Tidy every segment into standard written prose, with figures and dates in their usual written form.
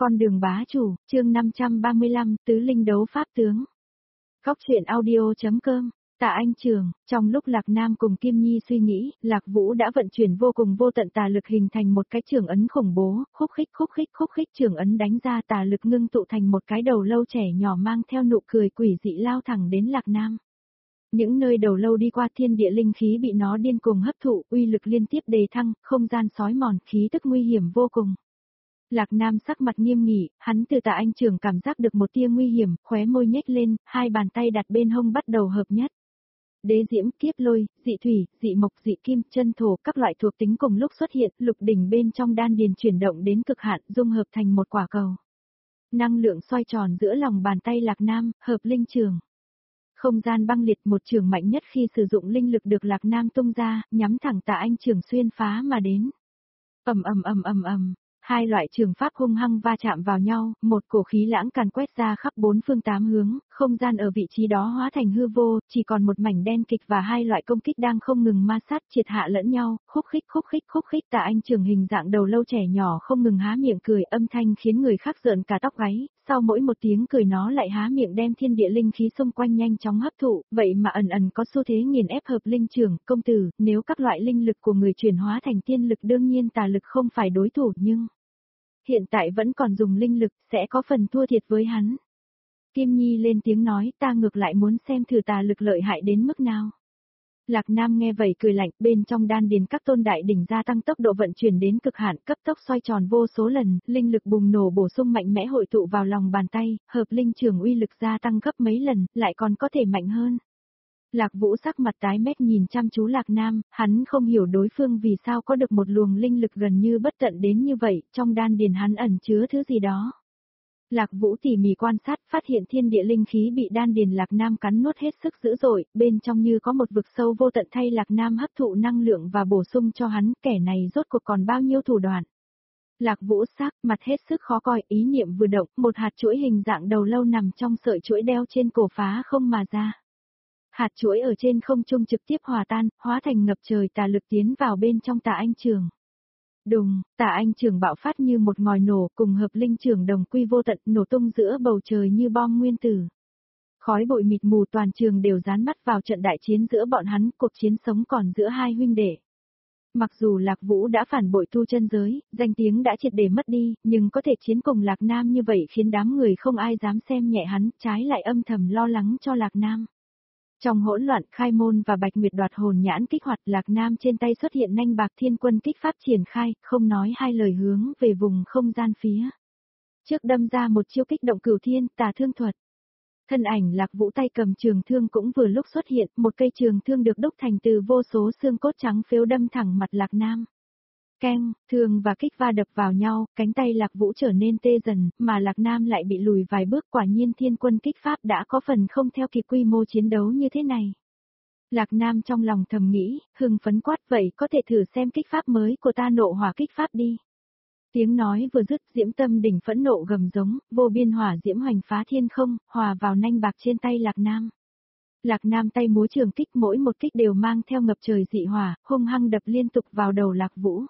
Con đường bá chủ, chương 535, tứ linh đấu pháp tướng. Góc truyện audio.com. Tạ Anh Trường, trong lúc Lạc Nam cùng Kim Nhi suy nghĩ, Lạc Vũ đã vận chuyển vô cùng vô tận tà lực hình thành một cái trường ấn khủng bố, khúc khích trường ấn đánh ra tà lực ngưng tụ thành một cái đầu lâu trẻ nhỏ mang theo nụ cười quỷ dị lao thẳng đến Lạc Nam. Những nơi đầu lâu đi qua thiên địa linh khí bị nó điên cuồng hấp thụ, uy lực liên tiếp đề thăng, không gian sói mòn, khí tức nguy hiểm vô cùng. Lạc Nam sắc mặt nghiêm nghị, hắn từ Tạ Anh Trường cảm giác được một tia nguy hiểm, khóe môi nhếch lên, hai bàn tay đặt bên hông bắt đầu hợp nhất. Đế diễm, kiếp lôi, dị thủy, dị mộc, dị kim, chân thổ, các loại thuộc tính cùng lúc xuất hiện, lục đỉnh bên trong đan điền chuyển động đến cực hạn, dung hợp thành một quả cầu. Năng lượng xoay tròn giữa lòng bàn tay Lạc Nam, hợp linh trường. Không gian băng liệt, một trường mạnh nhất khi sử dụng linh lực được Lạc Nam tung ra, nhắm thẳng Tạ Anh Trường xuyên phá mà đến. ầm. Hai loại trường pháp hung hăng va chạm vào nhau, một cổ khí lãng càn quét ra khắp bốn phương tám hướng, không gian ở vị trí đó hóa thành hư vô, chỉ còn một mảnh đen kịch và hai loại công kích đang không ngừng ma sát triệt hạ lẫn nhau, khúc khích. Tạ Anh Trường hình dạng đầu lâu trẻ nhỏ không ngừng há miệng cười, âm thanh khiến người khác rợn cả tóc gáy, sau mỗi một tiếng cười nó lại há miệng đem thiên địa linh khí xung quanh nhanh chóng hấp thụ, vậy mà ẩn có xu thế nghiền ép hợp linh trường. Công tử, nếu các loại linh lực của người chuyển hóa thành tiên lực đương nhiên tà lực không phải đối thủ, nhưng hiện tại vẫn còn dùng linh lực, sẽ có phần thua thiệt với hắn. Kim Nhi lên tiếng nói, ta ngược lại muốn xem thử tà lực lợi hại đến mức nào. Lạc Nam nghe vậy cười lạnh, bên trong đan điền các tôn đại đỉnh gia tăng tốc độ vận chuyển đến cực hạn, cấp tốc xoay tròn vô số lần, linh lực bùng nổ bổ sung mạnh mẽ hội tụ vào lòng bàn tay, hợp linh trường uy lực gia tăng gấp mấy lần, lại còn có thể mạnh hơn. Lạc Vũ sắc mặt tái mét nhìn chăm chú Lạc Nam, hắn không hiểu đối phương vì sao có được một luồng linh lực gần như bất tận đến như vậy, trong đan điền hắn ẩn chứa thứ gì đó. Lạc Vũ tỉ mỉ quan sát, phát hiện thiên địa linh khí bị đan điền Lạc Nam cắn nuốt hết sức dữ dội, bên trong như có một vực sâu vô tận thay Lạc Nam hấp thụ năng lượng và bổ sung cho hắn, kẻ này rốt cuộc còn bao nhiêu thủ đoạn. Lạc Vũ sắc mặt hết sức khó coi, ý niệm vừa động, một hạt chuỗi hình dạng đầu lâu nằm trong sợi chuỗi đeo trên cổ phá không mà ra. Hạt chuỗi ở trên không trung trực tiếp hòa tan, hóa thành ngập trời tà lực tiến vào bên trong Tạ Anh Trường. Đùng, Tạ Anh Trường bạo phát như một ngòi nổ, cùng hợp linh trường đồng quy vô tận, nổ tung giữa bầu trời như bom nguyên tử. Khói bụi mịt mù, toàn trường đều dán mắt vào trận đại chiến giữa bọn hắn, cuộc chiến sống còn giữa hai huynh đệ. Mặc dù Lạc Vũ đã phản bội tu chân giới, danh tiếng đã triệt để mất đi, nhưng có thể chiến cùng Lạc Nam như vậy khiến đám người không ai dám xem nhẹ hắn, trái lại âm thầm lo lắng cho Lạc Nam. Trong hỗn loạn, Khai Môn và Bạch Nguyệt đoạt hồn nhãn kích hoạt, Lạc Nam trên tay xuất hiện Nanh Bạc Thiên Quân kích pháp triển khai, không nói hai lời hướng về vùng không gian phía trước đâm ra một chiêu kích động cửu thiên, tà thương thuật. Thân ảnh Lạc Vũ tay cầm trường thương cũng vừa lúc xuất hiện, một cây trường thương được đúc thành từ vô số xương cốt trắng phếu đâm thẳng mặt Lạc Nam. Keng, thương và kích va đập vào nhau, cánh tay Lạc Vũ trở nên tê dần, mà Lạc Nam lại bị lùi vài bước, quả nhiên Thiên Quân kích pháp đã có phần không theo kịp quy mô chiến đấu như thế này. Lạc Nam trong lòng thầm nghĩ, hưng phấn quát, vậy có thể thử xem kích pháp mới của ta, Nộ Hỏa kích pháp đi. Tiếng nói vừa dứt, Diễm Tâm đỉnh phẫn nộ gầm giống, vô biên hỏa diễm hoành phá thiên không, hòa vào nanh bạc trên tay Lạc Nam. Lạc Nam tay múa trường kích, mỗi một kích đều mang theo ngập trời dị hỏa, hung hăng đập liên tục vào đầu Lạc Vũ.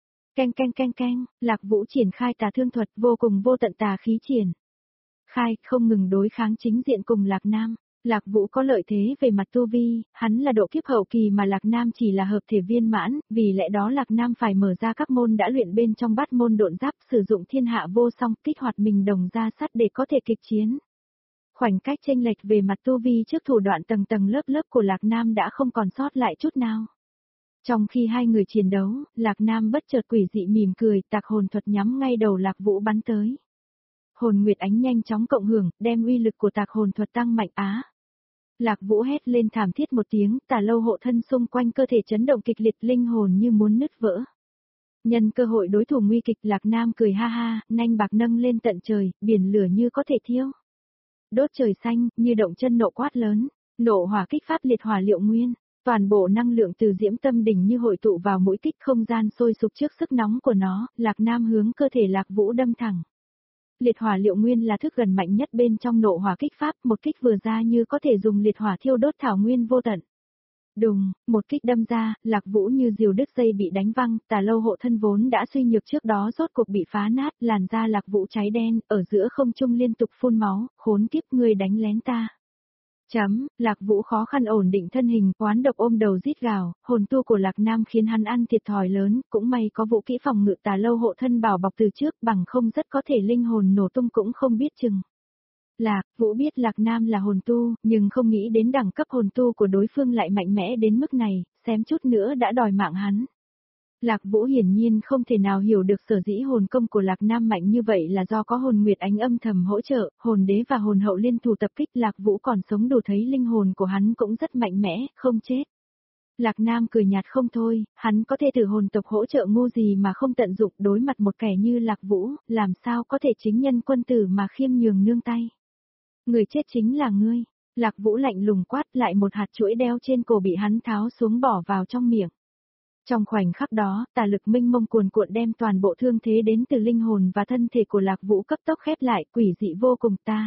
Keng, Lạc Vũ triển khai tà thương thuật, vô cùng vô tận tà khí triển khai, không ngừng đối kháng chính diện cùng Lạc Nam. Lạc Vũ có lợi thế về mặt tu vi, hắn là độ kiếp hậu kỳ mà Lạc Nam chỉ là hợp thể viên mãn, vì lẽ đó Lạc Nam phải mở ra các môn đã luyện bên trong bát môn độn giáp, sử dụng thiên hạ vô song, kích hoạt mình đồng ra sắt để có thể kịch chiến. Khoảnh cách chênh lệch về mặt tu vi trước thủ đoạn tầng tầng lớp của Lạc Nam đã không còn sót lại chút nào. Trong khi hai người chiến đấu, Lạc Nam bất chợt quỷ dị mỉm cười, tạc hồn thuật nhắm ngay đầu Lạc Vũ bắn tới. Hồn Nguyệt Ánh nhanh chóng cộng hưởng, đem uy lực của tạc hồn thuật tăng mạnh á. Lạc Vũ hét lên thảm thiết một tiếng, tà lâu hộ thân xung quanh cơ thể chấn động kịch liệt, linh hồn như muốn nứt vỡ. Nhân cơ hội đối thủ nguy kịch, Lạc Nam cười ha ha, nanh bạc nâng lên tận trời, biển lửa như có thể thiêu. Đốt trời xanh, như động chân nộ quát lớn, Nộ Hỏa kích pháp liệt hỏa liệu nguyên. Toàn bộ năng lượng từ Diễm Tâm đỉnh như hội tụ vào mũi kích, không gian sôi sục trước sức nóng của nó, Lạc Nam hướng cơ thể Lạc Vũ đâm thẳng. Liệt hỏa liệu nguyên là thức gần mạnh nhất bên trong Nộ Hỏa kích pháp, một kích vừa ra như có thể dùng liệt hỏa thiêu đốt thảo nguyên vô tận. Đùng, một kích đâm ra, Lạc Vũ như diều đứt dây bị đánh văng, Tà Lâu hộ thân vốn đã suy nhược trước đó rốt cuộc bị phá nát, làn da Lạc Vũ cháy đen, ở giữa không trung liên tục phun máu, khốn kiếp ngươi đánh lén ta. Lạc Vũ khó khăn ổn định thân hình, oán độc ôm đầu rít gào, hồn tu của Lạc Nam khiến hắn ăn thiệt thòi lớn, cũng may có vũ kỹ phòng ngự Tà Lâu hộ thân bảo bọc từ trước, bằng không rất có thể linh hồn nổ tung cũng không biết chừng. Lạc Vũ biết Lạc Nam là hồn tu, nhưng không nghĩ đến đẳng cấp hồn tu của đối phương lại mạnh mẽ đến mức này, xém chút nữa đã đòi mạng hắn. Lạc Vũ hiển nhiên không thể nào hiểu được sở dĩ hồn công của Lạc Nam mạnh như vậy là do có hồn nguyệt ánh âm thầm hỗ trợ, hồn đế và hồn hậu liên thủ tập kích Lạc Vũ còn sống đủ thấy linh hồn của hắn cũng rất mạnh mẽ, không chết. Lạc Nam cười nhạt không thôi, hắn có thể thử hồn tộc hỗ trợ ngu gì mà không tận dụng đối mặt một kẻ như Lạc Vũ, làm sao có thể chính nhân quân tử mà khiêm nhường nương tay. Người chết chính là ngươi. Lạc Vũ lạnh lùng quát lại một hạt chuỗi đeo trên cổ bị hắn tháo xuống bỏ vào trong miệng. Trong khoảnh khắc đó, tà lực minh mông cuồn cuộn đem toàn bộ thương thế đến từ linh hồn và thân thể của Lạc Vũ cấp tốc khép lại, quỷ dị vô cùng ta.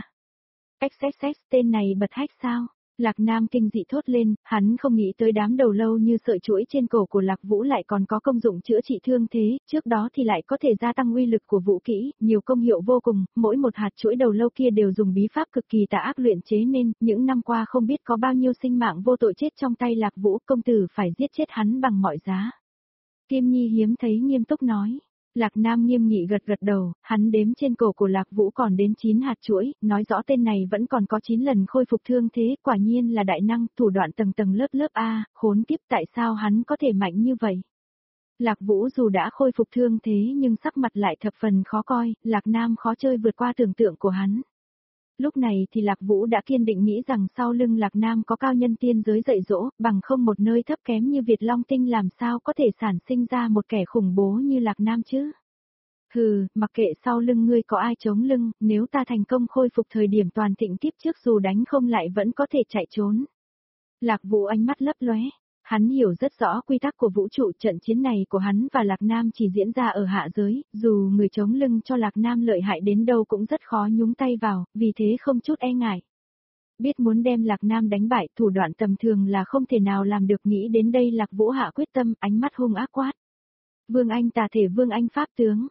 XXX tên này bật hách sao? Lạc Nam kinh dị thốt lên, hắn không nghĩ tới đám đầu lâu như sợi chuỗi trên cổ của Lạc Vũ lại còn có công dụng chữa trị thương thế, trước đó thì lại có thể gia tăng uy lực của vũ kỹ, nhiều công hiệu vô cùng, mỗi một hạt chuỗi đầu lâu kia đều dùng bí pháp cực kỳ tà ác luyện chế nên, những năm qua không biết có bao nhiêu sinh mạng vô tội chết trong tay Lạc Vũ, công tử phải giết chết hắn bằng mọi giá. Kim Nhi hiếm thấy nghiêm túc nói. Lạc Nam nghiêm nghị gật gật đầu, hắn đếm trên cổ của Lạc Vũ còn đến 9 hạt chuỗi, nói rõ tên này vẫn còn có 9 lần khôi phục thương thế, quả nhiên là đại năng, thủ đoạn tầng tầng lớp lớp A, khốn kiếp tại sao hắn có thể mạnh như vậy. Lạc Vũ dù đã khôi phục thương thế nhưng sắc mặt lại thập phần khó coi, Lạc Nam khó chơi vượt qua tưởng tượng của hắn. Lúc này thì Lạc Vũ đã kiên định nghĩ rằng sau lưng Lạc Nam có cao nhân tiên giới dạy dỗ, bằng không một nơi thấp kém như Việt Long Tinh làm sao có thể sản sinh ra một kẻ khủng bố như Lạc Nam chứ. Hừ, mặc kệ sau lưng ngươi có ai chống lưng, nếu ta thành công khôi phục thời điểm toàn thịnh kiếp trước dù đánh không lại vẫn có thể chạy trốn. Lạc Vũ ánh mắt lấp lóe. Hắn hiểu rất rõ quy tắc của vũ trụ, trận chiến này của hắn và Lạc Nam chỉ diễn ra ở hạ giới, dù người chống lưng cho Lạc Nam lợi hại đến đâu cũng rất khó nhúng tay vào, vì thế không chút e ngại. Biết muốn đem Lạc Nam đánh bại, thủ đoạn tầm thường là không thể nào làm được, nghĩ đến đây Lạc Vũ hạ quyết tâm, ánh mắt hung ác quát. Vương Anh tà thể, Vương Anh pháp tướng,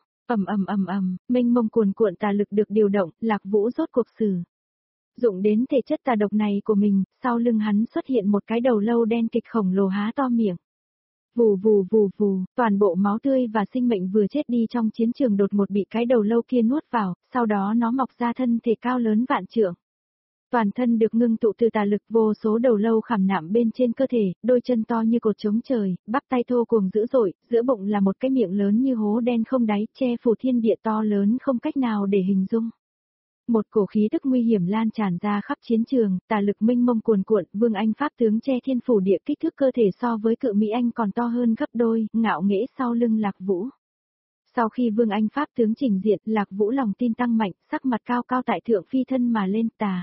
mênh mông cuồn cuộn tà lực được điều động, Lạc Vũ rốt cuộc sử dụng đến thể chất tà độc này của mình, sau lưng hắn xuất hiện một cái đầu lâu đen kịch khổng lồ há to miệng. Vù vù vù vù, toàn bộ máu tươi và sinh mệnh vừa chết đi trong chiến trường đột ngột bị cái đầu lâu kia nuốt vào, sau đó nó mọc ra thân thể cao lớn vạn trượng. Toàn thân được ngưng tụ từ tà lực, vô số đầu lâu khảm nạm bên trên cơ thể, đôi chân to như cột trống trời, bắp tay thô cuồng dữ dội, giữa bụng là một cái miệng lớn như hố đen không đáy, che phủ thiên địa to lớn không cách nào để hình dung. Một cổ khí tức nguy hiểm lan tràn ra khắp chiến trường, tà lực minh mông cuồn cuộn, Vương Anh pháp tướng che thiên phủ địa, kích thước cơ thể so với Cự Mỹ Anh còn to hơn gấp đôi, ngạo nghễ sau lưng Lạc Vũ. Sau khi Vương Anh pháp tướng trình diện, Lạc Vũ lòng tin tăng mạnh, sắc mặt cao cao tại thượng phi thân mà lên tà.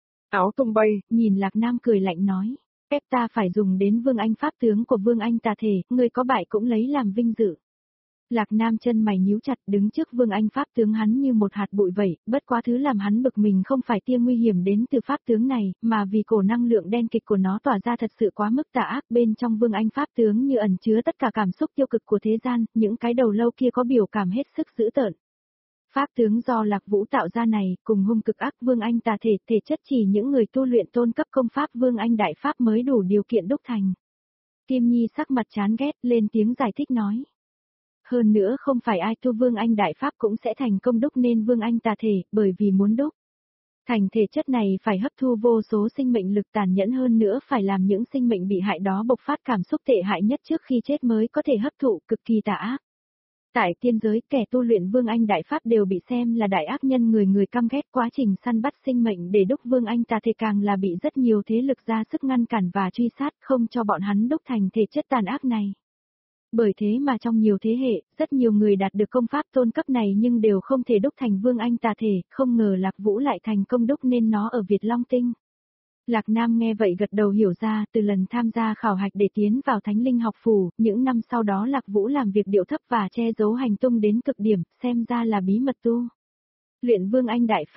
Áo tung bay, nhìn Lạc Nam cười lạnh nói, phép ta phải dùng đến Vương Anh pháp tướng của Vương Anh tà thể, người có bại cũng lấy làm vinh dự. Lạc Nam chân mày nhíu chặt, đứng trước Vương Anh pháp tướng hắn như một hạt bụi vậy, bất quá thứ làm hắn bực mình không phải tia nguy hiểm đến từ pháp tướng này, mà vì cổ năng lượng đen kịch của nó tỏa ra thật sự quá mức tà ác, bên trong Vương Anh pháp tướng như ẩn chứa tất cả cảm xúc tiêu cực của thế gian, những cái đầu lâu kia có biểu cảm hết sức dữ tợn. Pháp tướng do Lạc Vũ tạo ra này, cùng hung cực ác Vương Anh tà thể, thể chất chỉ những người tu luyện tôn cấp công pháp Vương Anh đại pháp mới đủ điều kiện đúc thành. Kim Nhi sắc mặt chán ghét, lên tiếng giải thích nói. Hơn nữa không phải ai tu Vương Anh đại pháp cũng sẽ thành công đúc nên Vương Anh tà thể, bởi vì muốn đúc thành thể chất này phải hấp thu vô số sinh mệnh lực, tàn nhẫn hơn nữa phải làm những sinh mệnh bị hại đó bộc phát cảm xúc tệ hại nhất trước khi chết mới có thể hấp thụ, cực kỳ tà ác. Tại tiên giới, kẻ tu luyện Vương Anh đại pháp đều bị xem là đại ác nhân, người căm ghét, quá trình săn bắt sinh mệnh để đúc Vương Anh tà thể càng là bị rất nhiều thế lực ra sức ngăn cản và truy sát, không cho bọn hắn đúc thành thể chất tàn ác này. Bởi thế mà trong nhiều thế hệ, rất nhiều người đạt được công pháp tôn cấp này nhưng đều không thể đúc thành Vương Anh tà thể, không ngờ Lạc Vũ lại thành công đúc nên nó ở Việt Long Tinh. Lạc Nam nghe vậy gật đầu hiểu ra, từ lần tham gia khảo hạch để tiến vào Thánh Linh học phủ, những năm sau đó Lạc Vũ làm việc điệu thấp và che giấu hành tung đến cực điểm, xem ra là bí mật tu luyện Vương Anh đại pháp.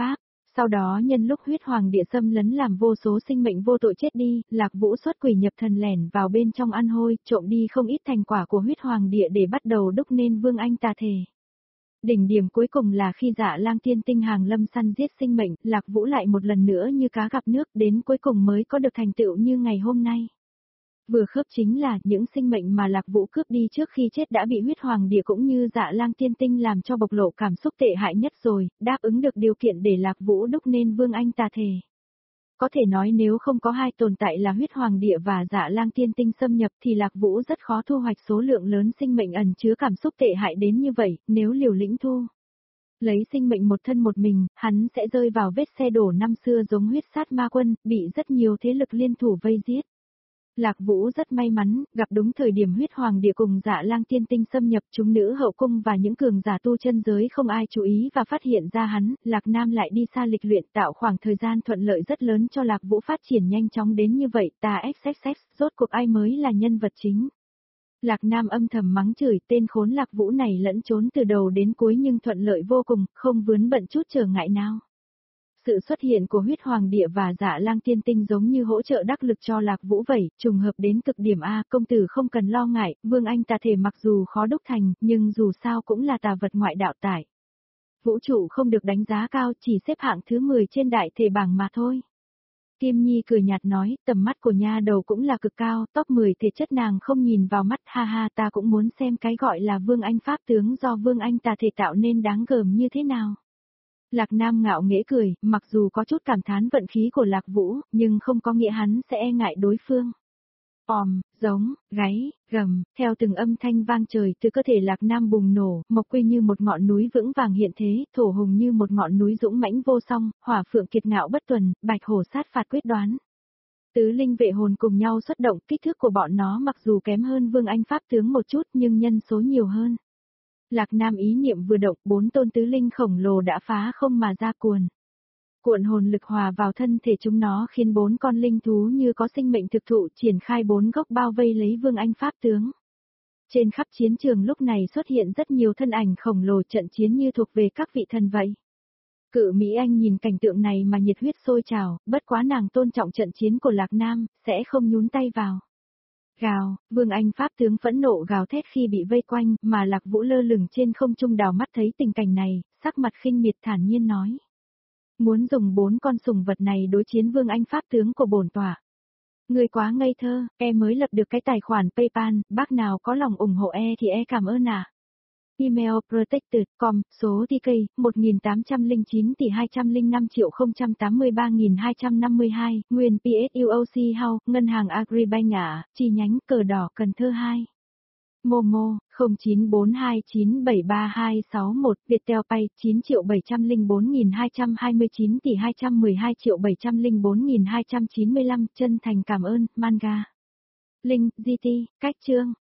Sau đó nhân lúc huyết hoàng địa xâm lấn làm vô số sinh mệnh vô tội chết đi, Lạc Vũ xuất quỷ nhập thần lẻn vào bên trong ăn hôi, trộm đi không ít thành quả của huyết hoàng địa để bắt đầu đúc nên vương anh tà thể. Đỉnh điểm cuối cùng là khi Dạ Lang tiên tinh hàng lâm săn giết sinh mệnh, Lạc Vũ lại một lần nữa như cá gặp nước, đến cuối cùng mới có được thành tựu như ngày hôm nay. Vừa khớp chính là những sinh mệnh mà Lạc Vũ cướp đi trước khi chết đã bị huyết hoàng địa cũng như Dạ Lang tiên tinh làm cho bộc lộ cảm xúc tệ hại nhất rồi, đáp ứng được điều kiện để Lạc Vũ đúc nên vương anh tà thể. Có thể nói nếu không có hai tồn tại là huyết hoàng địa và Dạ Lang tiên tinh xâm nhập thì Lạc Vũ rất khó thu hoạch số lượng lớn sinh mệnh ẩn chứa cảm xúc tệ hại đến như vậy, nếu liều lĩnh thu lấy sinh mệnh một thân một mình, hắn sẽ rơi vào vết xe đổ năm xưa giống huyết sát ma quân, bị rất nhiều thế lực liên thủ vây giết. Lạc Vũ rất may mắn, gặp đúng thời điểm huyết hoàng địa cùng Dạ Lang tiên tinh xâm nhập, chúng nữ hậu cung và những cường giả tu chân giới không ai chú ý và phát hiện ra hắn, Lạc Nam lại đi xa lịch luyện tạo khoảng thời gian thuận lợi rất lớn cho Lạc Vũ phát triển nhanh chóng đến như vậy, ta XXX, rốt cuộc ai mới là nhân vật chính. Lạc Nam âm thầm mắng chửi tên khốn Lạc Vũ này lẫn trốn từ đầu đến cuối nhưng thuận lợi vô cùng, không vướng bận chút trở ngại nào. Sự xuất hiện của huyết hoàng địa và Dạ Lang tiên tinh giống như hỗ trợ đắc lực cho Lạc Vũ vậy, trùng hợp đến cực điểm A, công tử không cần lo ngại, vương anh tà thể mặc dù khó đúc thành, nhưng dù sao cũng là tà vật ngoại đạo tải. Vũ trụ không được đánh giá cao, chỉ xếp hạng thứ 10 trên đại thể bảng mà thôi. Kim Nhi cười nhạt nói, tầm mắt của nha đầu cũng là cực cao, top 10 thể chất nàng không nhìn vào mắt, ha ha, ta cũng muốn xem cái gọi là vương anh pháp tướng do vương anh tà thể tạo nên đáng gờm như thế nào. Lạc Nam ngạo nghễ cười, mặc dù có chút cảm thán vận khí của Lạc Vũ, nhưng không có nghĩa hắn sẽ e ngại đối phương. Giống, gáy, gầm, theo từng âm thanh vang trời từ cơ thể Lạc Nam bùng nổ, Mộc Quy như một ngọn núi vững vàng hiện thế, Thổ Hùng như một ngọn núi dũng mãnh vô song, Hỏa Phượng kiệt ngạo bất tuần, Bạch Hổ sát phạt quyết đoán. Tứ linh vệ hồn cùng nhau xuất động, kích thước của bọn nó mặc dù kém hơn Vương Anh Pháp tướng một chút nhưng nhân số nhiều hơn. Lạc Nam ý niệm vừa động, 4 tôn tứ linh khổng lồ đã phá không mà ra cuộn hồn lực hòa vào thân thể chúng nó khiến 4 con linh thú như có sinh mệnh thực thụ triển khai 4 góc bao vây lấy Vương Anh Pháp tướng. Trên khắp chiến trường lúc này xuất hiện rất nhiều thân ảnh khổng lồ trận chiến như thuộc về các vị thần vậy. Cự Mỹ Anh nhìn cảnh tượng này mà nhiệt huyết sôi trào, bất quá nàng tôn trọng trận chiến của Lạc Nam, sẽ không nhún tay vào. Gào, Vương Anh Pháp tướng phẫn nộ gào thét khi bị vây quanh, mà Lạc Vũ lơ lửng trên không trung đào mắt thấy tình cảnh này, sắc mặt khinh miệt thản nhiên nói. Muốn dùng 4 con sùng vật này đối chiến Vương Anh Pháp tướng của bổn tọa. Người quá ngây thơ, mới lập được cái tài khoản PayPal, bác nào có lòng ủng hộ thì cảm ơn ạ. Email protected.com, số TK, 1809 tỷ 205.083.252, nguyên PSUOC House, Ngân hàng Agribank chi nhánh Cờ Đỏ Cần Thơ 2. Momo, 0942973261, Viettel Pay, 9.704.229 tỷ 212.704.295, chân thành cảm ơn, Manga. Link, GT, cách chương.